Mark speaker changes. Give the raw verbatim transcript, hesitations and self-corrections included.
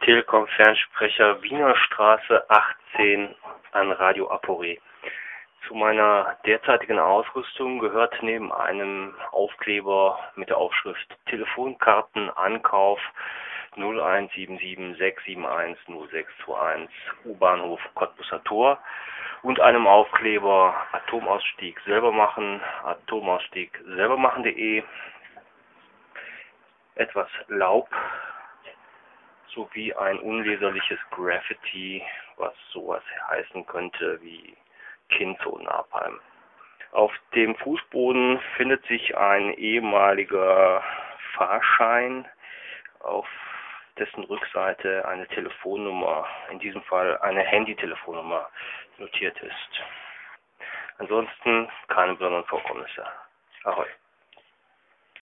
Speaker 1: Telekom-Fernsprecher Wiener Straße achtzehn an Radio Apore. Zu meiner derzeitigen Ausrüstung gehört neben einem Aufkleber mit der Aufschrift Telefonkartenankauf null eins sieben sieben sechs sieben eins null sechs zwei eins U-Bahnhof Cottbuser Tor und einem Aufkleber Atomausstieg selber machen, Atomausstieg selber machen.de, etwas Laub sowie ein unleserliches Graffiti, was sowas heißen könnte wie Kind und Napalm. Auf dem Fußboden findet sich ein ehemaliger Fahrschein, auf dessen Rückseite eine Telefonnummer, in diesem Fall eine Handy-Telefonnummer, notiert ist. Ansonsten keine besonderen Vorkommnisse. Ahoi.